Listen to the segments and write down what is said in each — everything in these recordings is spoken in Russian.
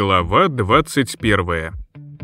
Глава 21.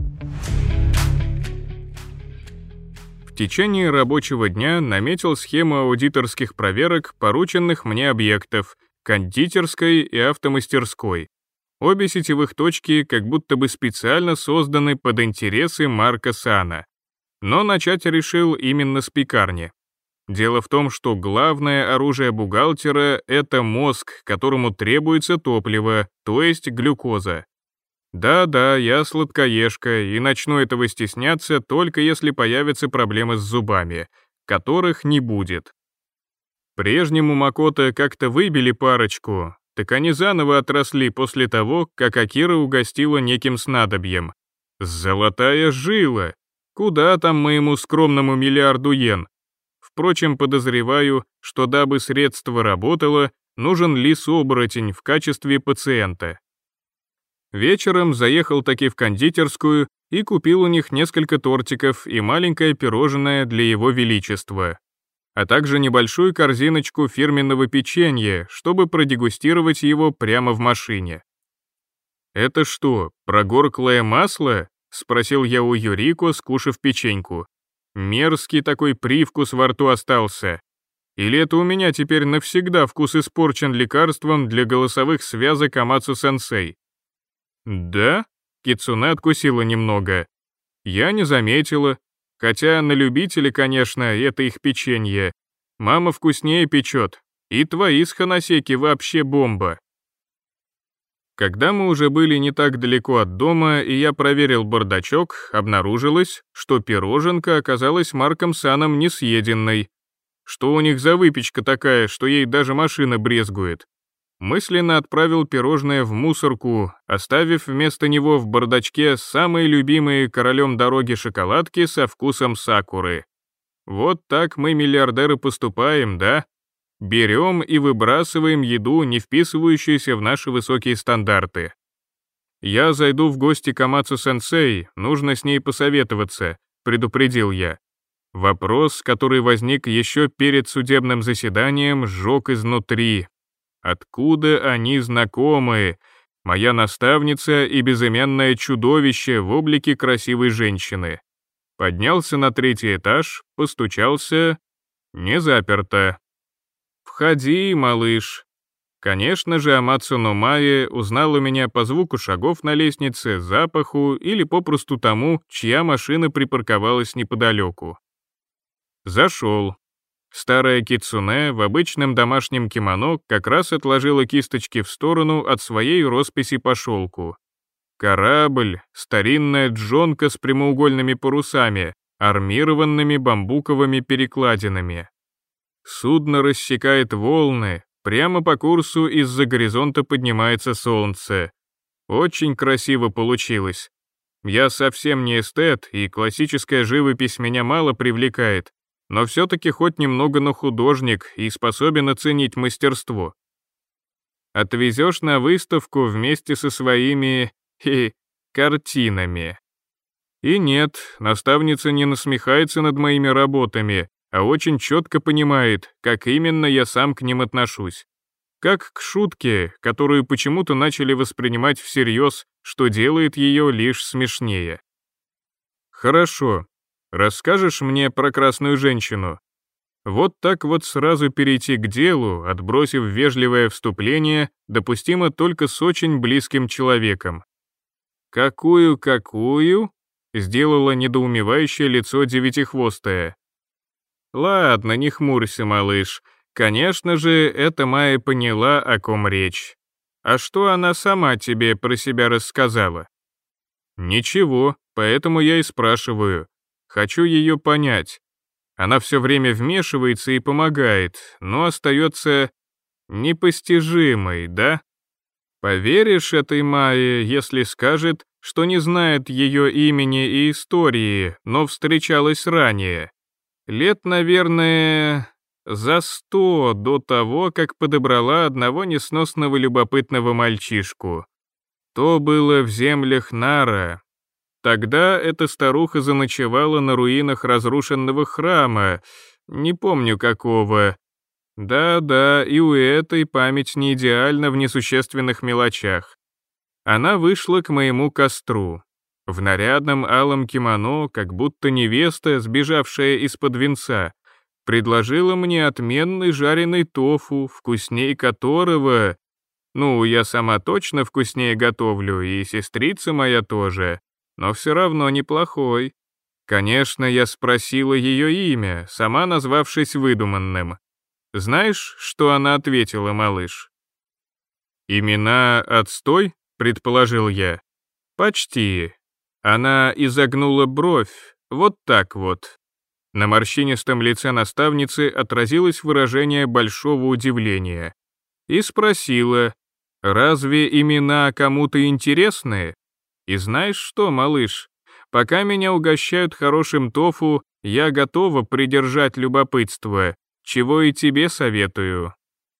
В течение рабочего дня наметил схему аудиторских проверок порученных мне объектов, кондитерской и автомастерской. Обе сетевых точки как будто бы специально созданы под интересы Марка Сана. Но начать решил именно с пекарни. Дело в том, что главное оружие бухгалтера — это мозг, которому требуется топливо, то есть глюкоза. Да-да, я сладкоежка и начну этого стесняться только если появятся проблемы с зубами, которых не будет. Прежнему Макото как-то выбили парочку, так они заново отросли после того, как Акира угостила неким снадобьем. Золотая жила! Куда там моему скромному миллиарду йен? Впрочем, подозреваю, что дабы средство работало, нужен лис-оборотень в качестве пациента. Вечером заехал таки в кондитерскую и купил у них несколько тортиков и маленькое пирожное для его величества, а также небольшую корзиночку фирменного печенья, чтобы продегустировать его прямо в машине. «Это что, прогорклое масло?» — спросил я у Юрико, скушав печеньку. Мерзкий такой привкус во рту остался. Или это у меня теперь навсегда вкус испорчен лекарством для голосовых связок Амацу-сенсей? Да? Кицуне откусила немного. Я не заметила. Хотя на любителя, конечно, это их печенье. Мама вкуснее печет. И твои с Ханасеки вообще бомба. Когда мы уже были не так далеко от дома, и я проверил бардачок, обнаружилось, что пироженка оказалась Марком Саном несъеденной. Что у них за выпечка такая, что ей даже машина брезгует? Мысленно отправил пирожное в мусорку, оставив вместо него в бардачке самые любимые королем дороги шоколадки со вкусом сакуры. Вот так мы, миллиардеры, поступаем, да? Берем и выбрасываем еду, не вписывающуюся в наши высокие стандарты. Я зайду в гости к Амацу-сенсей, нужно с ней посоветоваться, предупредил я. Вопрос, который возник еще перед судебным заседанием, сжег изнутри. Откуда они знакомы? Моя наставница и безымянное чудовище в облике красивой женщины. Поднялся на 3-й этаж, постучался. Не заперто. «Входи, малыш». Конечно же, Амацу Номае узнала меня по звуку шагов на лестнице, запаху или попросту тому, чья машина припарковалась неподалеку. Зашел. Старая кицуне в обычном домашнем кимоно как раз отложила кисточки в сторону от своей росписи по шелку. Корабль, старинная джонка с прямоугольными парусами, армированными бамбуковыми перекладинами. Судно рассекает волны, прямо по курсу из-за горизонта поднимается солнце. Очень красиво получилось. Я совсем не эстет, и классическая живопись меня мало привлекает, но все-таки хоть немного, но художник и способен оценить мастерство. Отвезешь на выставку вместе со своими картинами. И нет, наставница не насмехается над моими работами, а очень четко понимает, как именно я сам к ним отношусь. Как к шутке, которую почему-то начали воспринимать всерьез, что делает ее лишь смешнее. Хорошо, расскажешь мне про красную женщину? Вот так вот сразу перейти к делу, отбросив вежливое вступление, допустимо только с очень близким человеком. «Какую?» — сделала недоумевающее лицо девятихвостая. «Ладно, не хмурься, малыш. Конечно же, эта Майя поняла, о ком речь. А что она сама тебе про себя рассказала?» «Ничего, поэтому я и спрашиваю. Хочу ее понять. Она все время вмешивается и помогает, но остается непостижимой, да? Поверишь этой Майе, если скажет, что не знает ее имени и истории, но встречалась ранее? Лет, наверное, за 100 до того, как подобрала одного несносного любопытного мальчишку. То было в землях Нара. Тогда эта старуха заночевала на руинах разрушенного храма, не помню какого. Да-да, и у этой память не идеальна в несущественных мелочах. Она вышла к моему костру. В нарядном алом кимоно, как будто невеста, сбежавшая из-под венца, предложила мне отменный жареный тофу, вкусней которого... Ну, я сама точно вкуснее готовлю, и сестрица моя тоже, но все равно неплохой. Конечно, я спросила ее имя, сама назвавшись выдуманным. Знаешь, что она ответила, малыш? «Имена отстой?» — предположил я. «Почти». Она изогнула бровь, вот так вот. На морщинистом лице наставницы отразилось выражение большого удивления. И спросила, «Разве имена кому-то интересны? И знаешь что, малыш, пока меня угощают хорошим тофу, я готова придержать любопытство, чего и тебе советую».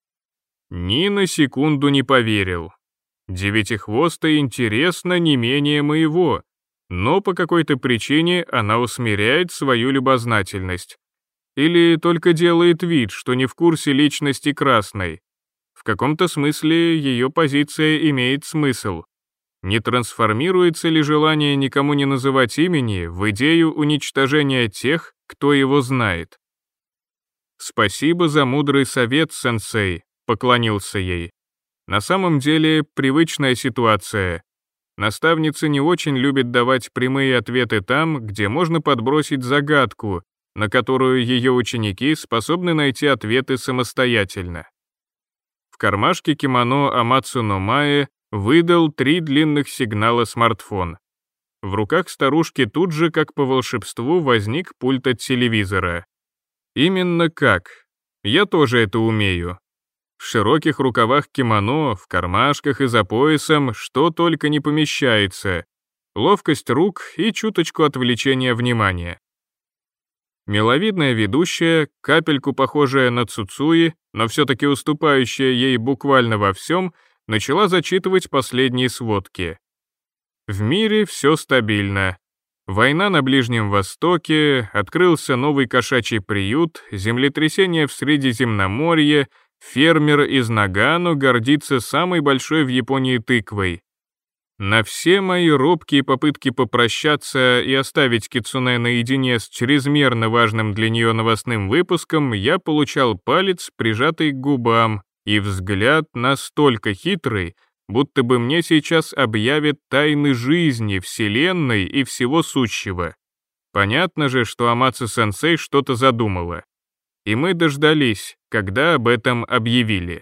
Ни на секунду не поверил. Девятихвостой интересно не менее моего, но по какой-то причине она усмиряет свою любознательность. Или только делает вид, что не в курсе личности Красной. В каком-то смысле ее позиция имеет смысл. Не трансформируется ли желание никому не называть имени в идею уничтожения тех, кто его знает? «Спасибо за мудрый совет, сенсей», — поклонился ей. На самом деле, привычная ситуация. Наставница не очень любит давать прямые ответы там, где можно подбросить загадку, на которую ее ученики способны найти ответы самостоятельно. В кармашке кимоно Амацу но Mae выдал 3 длинных сигнала смартфон. В руках старушки тут же, как по волшебству, возник пульт от телевизора. Именно как. Я тоже это умею. В широких рукавах кимоно, в кармашках и за поясом что только не помещается. Ловкость рук и чуточку отвлечения внимания. Миловидная ведущая, капельку похожая на Цуцуи, но все-таки уступающая ей буквально во всем, начала зачитывать последние сводки. В мире все стабильно. Война на Ближнем Востоке, открылся новый кошачий приют, землетрясение в Средиземноморье, фермер из Нагану гордится самой большой в Японии тыквой. На все мои робкие попытки попрощаться и оставить Кицуне наедине с чрезмерно важным для нее новостным выпуском я получал палец, прижатый к губам, и взгляд настолько хитрый, будто бы мне сейчас объявят тайны жизни, вселенной и всего сущего. Понятно же, что Амацу-сенсей что-то задумала. И мы дождались, когда об этом объявили.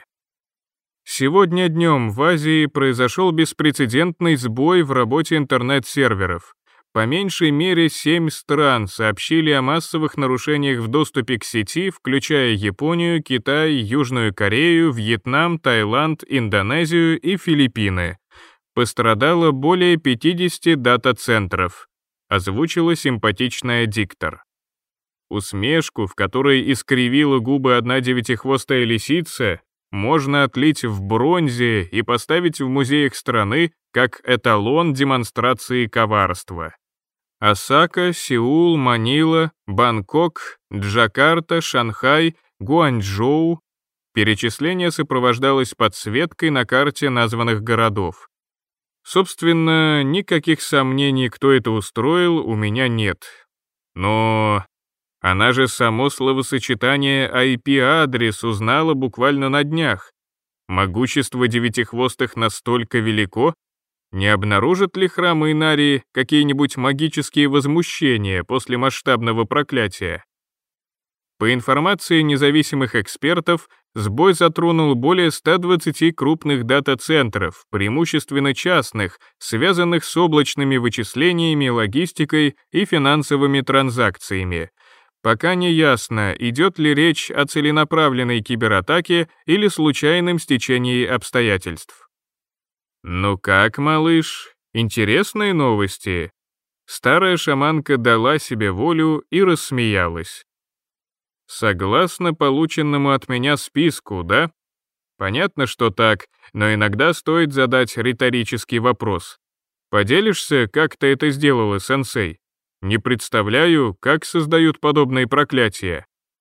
Сегодня днем в Азии произошел беспрецедентный сбой в работе интернет-серверов. По меньшей мере 7 стран сообщили о массовых нарушениях в доступе к сети, включая Японию, Китай, Южную Корею, Вьетнам, Таиланд, Индонезию и Филиппины. Пострадало более 50 дата-центров, озвучила симпатичная диктор. Усмешку, в которой искривила губы одна девятихвостая лисица, можно отлить в бронзе и поставить в музеях страны как эталон демонстрации коварства. Осака, Сеул, Манила, Бангкок, Джакарта, Шанхай, Гуанчжоу. Перечисление сопровождалось подсветкой на карте названных городов. Собственно, никаких сомнений, кто это устроил, у меня нет. Но она же само словосочетание IP-адрес узнала буквально на днях. Могущество девятихвостых настолько велико, не обнаружат ли храмы Инарии какие-нибудь магические возмущения после масштабного проклятия? По информации независимых экспертов, сбой затронул более 120 крупных дата-центров, преимущественно частных, связанных с облачными вычислениями, логистикой и финансовыми транзакциями. Пока не ясно, идет ли речь о целенаправленной кибератаке или случайном стечении обстоятельств. «Ну как, малыш, интересные новости?» Старая шаманка дала себе волю и рассмеялась. «Согласно полученному от меня списку, да? Понятно, что так, но иногда стоит задать риторический вопрос. Поделишься, как ты это сделала, сенсей? Не представляю, как создают подобные проклятия».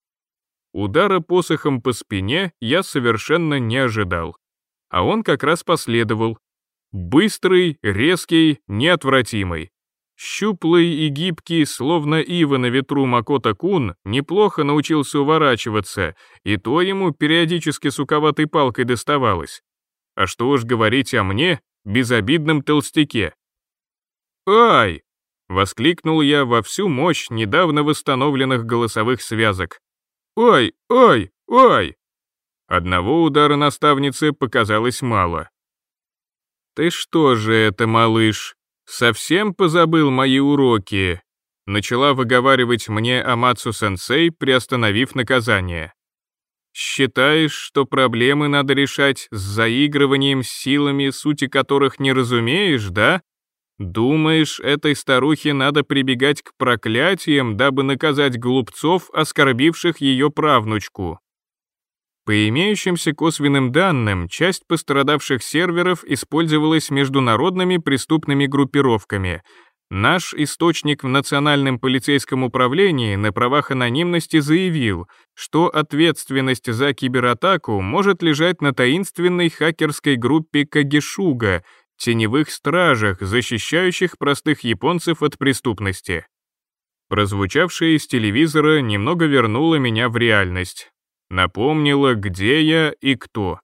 Удара посохом по спине я совершенно не ожидал. А он как раз последовал. Быстрый, резкий, неотвратимый. Щуплый и гибкий, словно ива на ветру Макото-кун, неплохо научился уворачиваться, и то ему периодически суковатой палкой доставалось. А что уж говорить о мне, безобидном толстяке. «Ай!» — воскликнул я во всю мощь недавно восстановленных голосовых связок. «Ай! Ай! Ай!» Одного удара наставницы показалось мало. «Ты что же это, малыш, совсем позабыл мои уроки?» Начала выговаривать мне Амацу-сенсей, приостановив наказание. «Считаешь, что проблемы надо решать с заигрыванием с силами, сути которых не разумеешь, да? Думаешь, этой старухе надо прибегать к проклятиям, дабы наказать глупцов, оскорбивших ее правнучку?» По имеющимся косвенным данным, часть пострадавших серверов использовалась международными преступными группировками. Наш источник в Национальном полицейском управлении на правах анонимности заявил, что ответственность за кибератаку может лежать на таинственной хакерской группе Кагешуга, теневых стражах, защищающих простых японцев от преступности. Прозвучавшее из телевизора немного вернуло меня в реальность. Напомнила, где я и кто.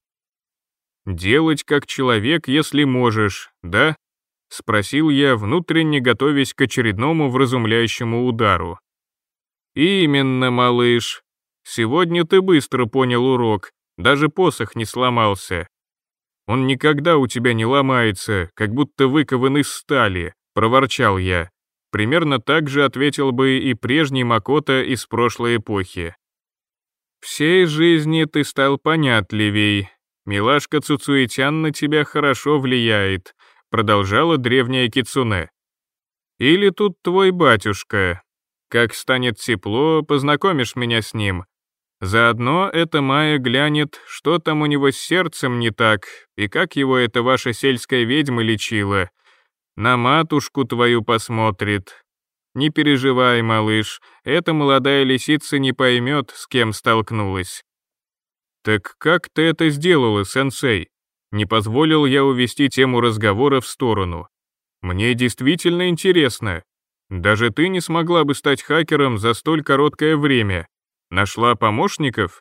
«Делать как человек, если можешь, да?» — спросил я, внутренне готовясь к очередному вразумляющему удару. «Именно, малыш. Сегодня ты быстро понял урок, даже посох не сломался. Он никогда у тебя не ломается, как будто выкован из стали», — проворчал я. Примерно так же ответил бы и прежний Макото из прошлой эпохи. «Всей жизни ты стал понятливей. Милашка Цуцуэтян на тебя хорошо влияет», — продолжала древняя кицуне. «Или тут твой батюшка. Как станет тепло, познакомишь меня с ним. Заодно эта Майя глянет, что там у него с сердцем не так, и как его эта ваша сельская ведьма лечила. На матушку твою посмотрит. Не переживай, малыш, эта молодая лисица не поймет, с кем столкнулась». «Так как ты это сделала, сенсей?» Не позволил я увести тему разговора в сторону. «Мне действительно интересно. Даже ты не смогла бы стать хакером за столь короткое время. Нашла помощников?»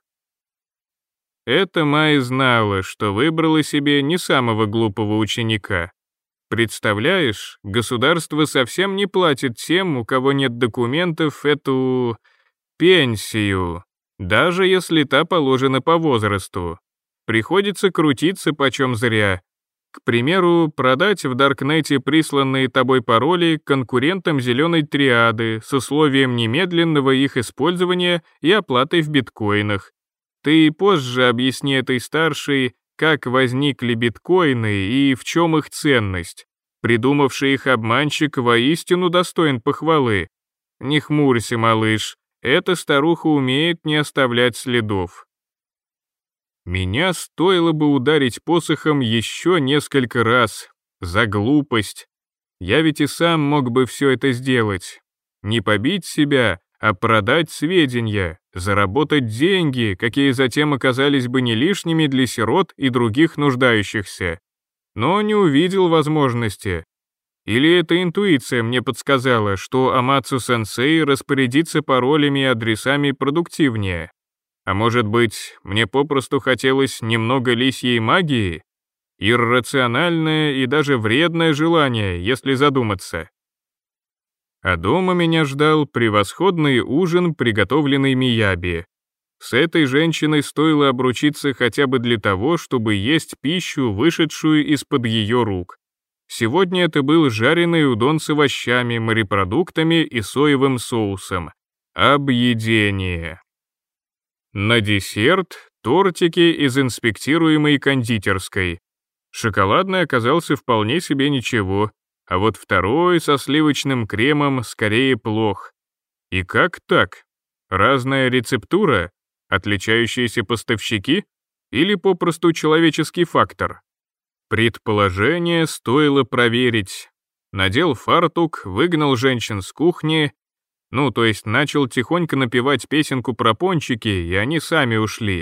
Эта Май знала, что выбрала себе не самого глупого ученика. Представляешь, государство совсем не платит тем, у кого нет документов, эту пенсию, даже если та положена по возрасту. Приходится крутиться почем зря. К примеру, продать в Даркнете присланные тобой пароли конкурентам зеленой триады с условием немедленного их использования и оплатой в биткоинах. Ты позже объясни этой старшей, как возникли биткоины и в чем их ценность. Придумавший их обманщик воистину достоин похвалы. Не хмурься, малыш, эта старуха умеет не оставлять следов. Меня стоило бы ударить посохом еще несколько раз. За глупость. Я ведь и сам мог бы все это сделать. Не побить себя, а продать сведения, заработать деньги, какие затем оказались бы не лишними для сирот и других нуждающихся. Но не увидел возможности. Или эта интуиция мне подсказала, что Амацу-сенсей распорядится паролями и адресами продуктивнее. А может быть, мне попросту хотелось немного лисьей магии? Иррациональное и даже вредное желание, если задуматься. А дома меня ждал превосходный ужин, приготовленный Мияби. С этой женщиной стоило обручиться хотя бы для того, чтобы есть пищу, вышедшую из-под ее рук. Сегодня это был жареный удон с овощами, морепродуктами и соевым соусом. Объедение. На десерт тортики из инспектируемой кондитерской. Шоколадный оказался вполне себе ничего, а вот второй со сливочным кремом скорее плох. И как так? Разная рецептура? Отличающиеся поставщики? Или попросту человеческий фактор? Предположение стоило проверить. Надел фартук, выгнал женщин с кухни, то есть начал тихонько напевать песенку про пончики, и они сами ушли.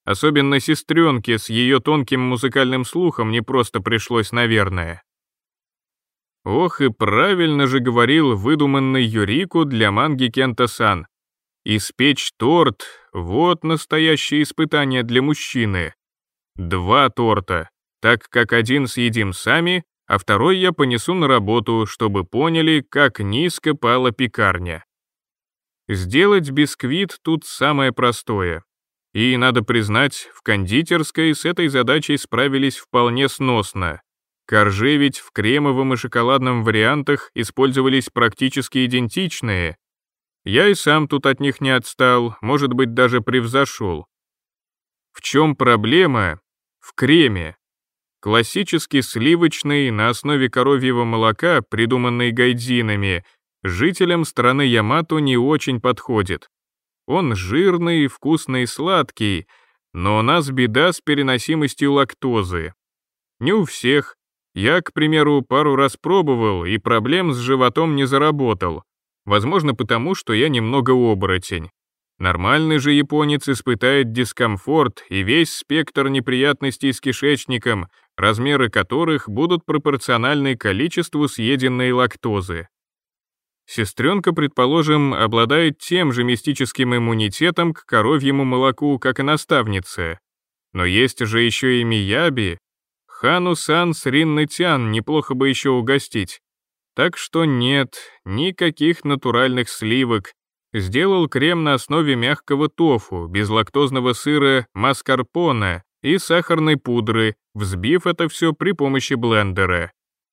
Особенно сестренке с ее тонким музыкальным слухом не просто пришлось, наверное. Ох, и правильно же говорил выдуманный Юрику для манги Кента-сан. Испечь торт — вот настоящее испытание для мужчины. 2 торта, так как один съедим сами, а второй я понесу на работу, чтобы поняли, как низко пала пекарня. Сделать бисквит тут самое простое. И, надо признать, в кондитерской с этой задачей справились вполне сносно. Коржи ведь в кремовом и шоколадном вариантах использовались практически идентичные. Я и сам тут от них не отстал, может быть, даже превзошел. В чем проблема? В креме. Классический сливочный на основе коровьего молока, придуманный гайдзинами, жителям страны Ямато не очень подходит. Он жирный, вкусный и сладкий, но у нас беда с переносимостью лактозы. Не у всех. Я, к примеру, пару раз пробовал и проблем с животом не заработал. Возможно, потому что я немного оборотень. Нормальный же японец испытает дискомфорт и весь спектр неприятностей с кишечником, размеры которых будут пропорциональны количеству съеденной лактозы. Сестренка, предположим, обладает тем же мистическим иммунитетом к коровьему молоку, как и наставница. Но есть же еще и Мияби. Хану-сан с Ринны-тян неплохо бы еще угостить. Так что нет, никаких натуральных сливок. Сделал крем на основе мягкого тофу, безлактозного сыра маскарпоне и сахарной пудры, взбив это все при помощи блендера.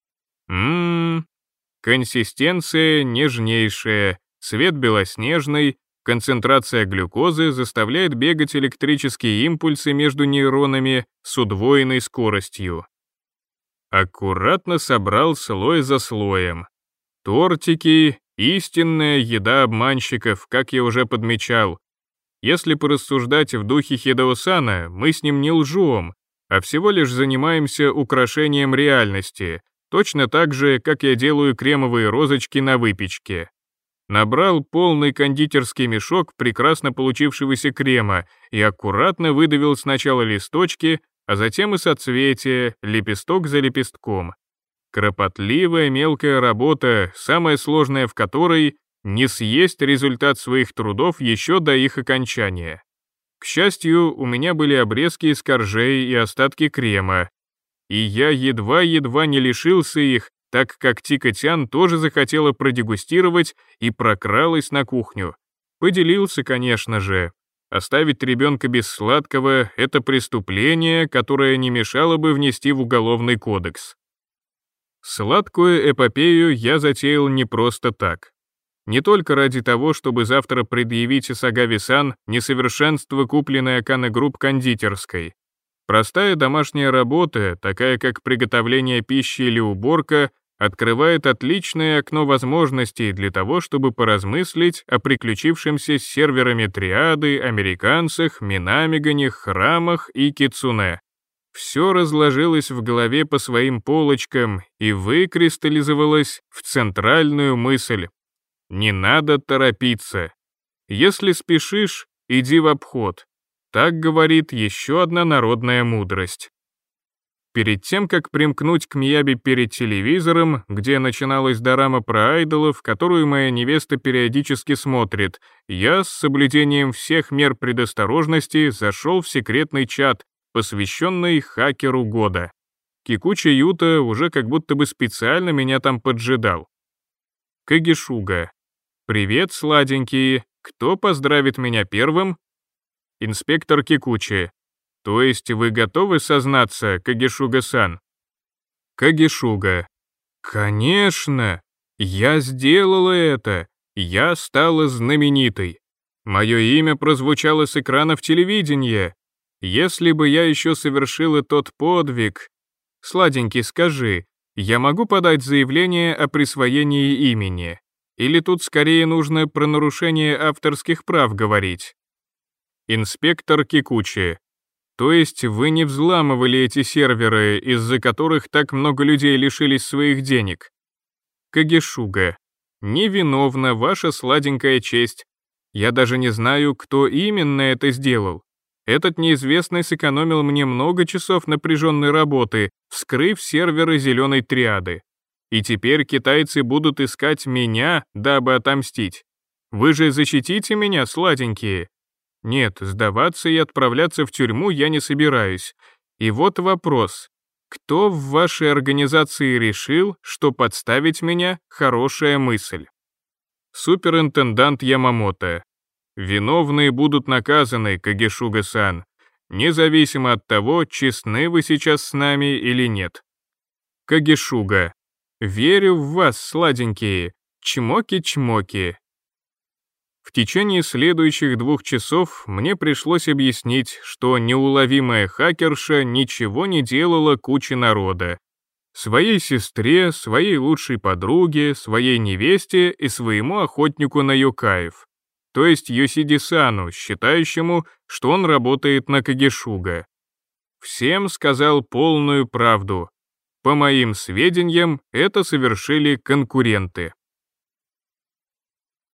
Консистенция нежнейшая, цвет белоснежный, концентрация глюкозы заставляет бегать электрические импульсы между нейронами с удвоенной скоростью. Аккуратно собрал слой за слоем. Тортики — истинная еда обманщиков, как я уже подмечал. Если порассуждать в духе Хидео-сана, мы с ним не лжем, а всего лишь занимаемся украшением реальности, точно так же, как я делаю кремовые розочки на выпечке. Набрал полный кондитерский мешок прекрасно получившегося крема и аккуратно выдавил сначала листочки, а затем и соцветия, лепесток за лепестком. Кропотливая мелкая работа, самая сложная в которой — не съесть результат своих трудов еще до их окончания. К счастью, у меня были обрезки из коржей и остатки крема, и я едва-едва не лишился их, так как Тика-тян тоже захотела продегустировать и прокралась на кухню. Поделился, конечно же. Оставить ребенка без сладкого — это преступление, которое не мешало бы внести в Уголовный кодекс. Сладкую эпопею я затеял не просто так. Не только ради того, чтобы завтра предъявить Исагаве-сан несовершенство купленной Акане Групп кондитерской. Простая домашняя работа, такая как приготовление пищи или уборка, открывает отличное окно возможностей для того, чтобы поразмыслить о приключившемся с серверами триады, американцах, минамиганях, храмах и кицуне. Все разложилось в голове по своим полочкам и выкристаллизовалось в центральную мысль. Не надо торопиться. Если спешишь, иди в обход. Так говорит еще одна народная мудрость. Перед тем, как примкнуть к Мияби перед телевизором, где начиналась дорама про айдолов, которую моя невеста периодически смотрит, я с соблюдением всех мер предосторожности зашел в секретный чат, посвященный хакеру года. Кикучи Юта уже как будто бы специально меня там поджидал. Кагишуга. «Привет, сладенькие. Кто поздравит меня первым?» Инспектор Кикучи. «То есть вы готовы сознаться, Кагишуга-сан?» Кагишуга. «Конечно! Я сделала это! Я стала знаменитой! Мое имя прозвучало с экранов телевидения! Если бы я еще совершила тот подвиг... Сладенький, скажи, я могу подать заявление о присвоении имени? Или тут скорее нужно про нарушение авторских прав говорить?» Инспектор Кикучи. «То есть вы не взламывали эти серверы, из-за которых так много людей лишились своих денег?» Кагишуга. «Невиновна ваша сладенькая честь. Я даже не знаю, кто именно это сделал. Этот неизвестный сэкономил мне много часов напряженной работы, вскрыв серверы зеленой триады. И теперь китайцы будут искать меня, дабы отомстить. Вы же защитите меня, сладенькие? Нет, сдаваться и отправляться в тюрьму я не собираюсь. И вот вопрос. Кто в вашей организации решил, что подставить меня — хорошая мысль? Суперинтендант Ямамото. Виновные будут наказаны, Кагешуга-сан, независимо от того, честны вы сейчас с нами или нет. Кагешуга. Верю в вас, сладенькие. Чмоки-чмоки. В течение следующих 2 часов мне пришлось объяснить, что неуловимая хакерша ничего не делала куче народа. Своей сестре, своей лучшей подруге, своей невесте и своему охотнику на юкаев. То есть Йосиди-сану, считающему, что он работает на Кагешуга. Всем сказал полную правду. По моим сведениям, это совершили конкуренты.